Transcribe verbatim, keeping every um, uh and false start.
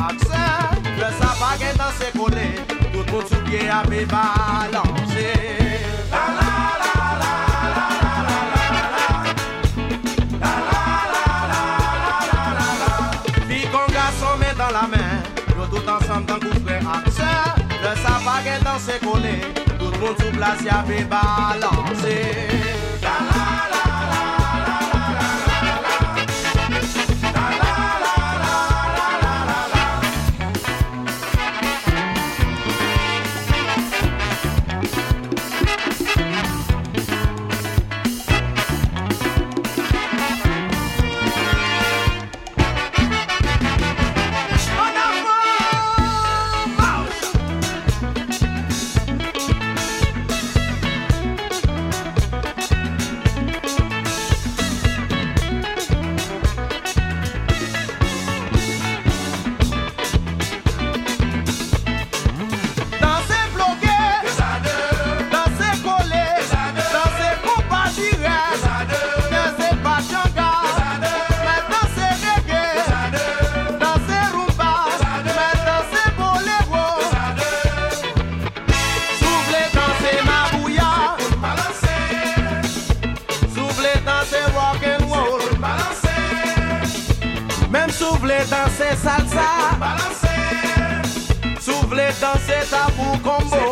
accent. Le sapage est dans ses collés, tout le monde sous pied à mes balancer. La la la la la la la la la la la la. Fille qu'on garçon met dans la main, nous tout ensemble dans le frère accent. Le sapage est dans ses collés, tout le monde sous place à mes balancer. La la la. Danser salsa, souvler danser tabou combo.